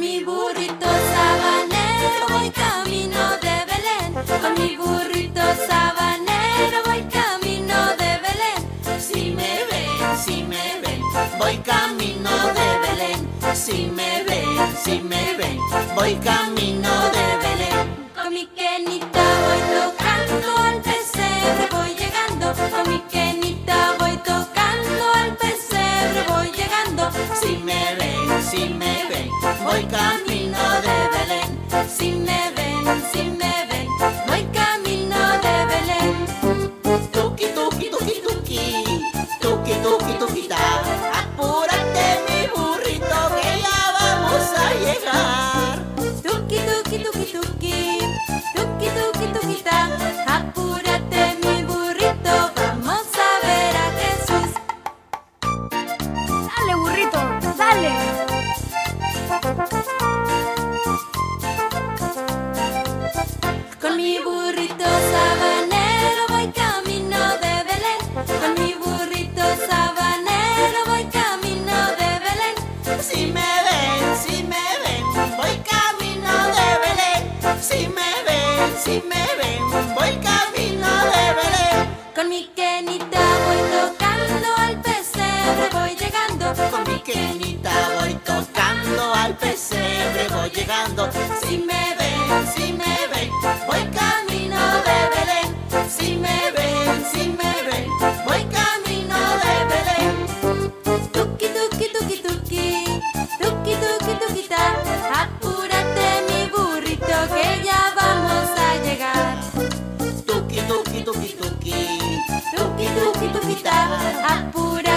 mi burrito sabanero voy camino de Belén. Con mi burrito sabanero voy camino de Belén. Si me ven, voy camino de Belén. Si me ven, voy camino de Belén. Con mi quenita voy tocando al pesebre voy llegando. Con mi quenita voy tocando al pesebre voy llegando. Si me ven, voy camino de Belén. Si me ven, voy camino de Belén. Tuki, tuki, tuki, tuki, tuki, tuki, tuki, ta. Apúrate, mi burrito, que ya vamos a llegar. Tuki, tuki, tuki, tuki, tuki, tuki, tuki, ta. Apúrate, mi burrito, vamos a ver a Jesús. Dale, burrito, dale. Con mi burrito sabanero voy camino de Belén. Con mi burrito sabanero voy camino de Belén. Si me ven, voy camino de Belén. Si me ven, voy camino de Belén. Con mi quenita voy tocando al pesebre voy llegando. Con mi quenita voy tocando al pesebre, voy llegando. Si me ven, voy camino de Belén. Si me ven, voy camino de Belén. Tuki, tuki, tuki, tuki, tuki, tuki, tuki, ta. Apúrate, mi burrito, que ya vamos a llegar. Tuki, tuki, tuki, tuki, Tuki, tuki, tuki, ta. Apúrate.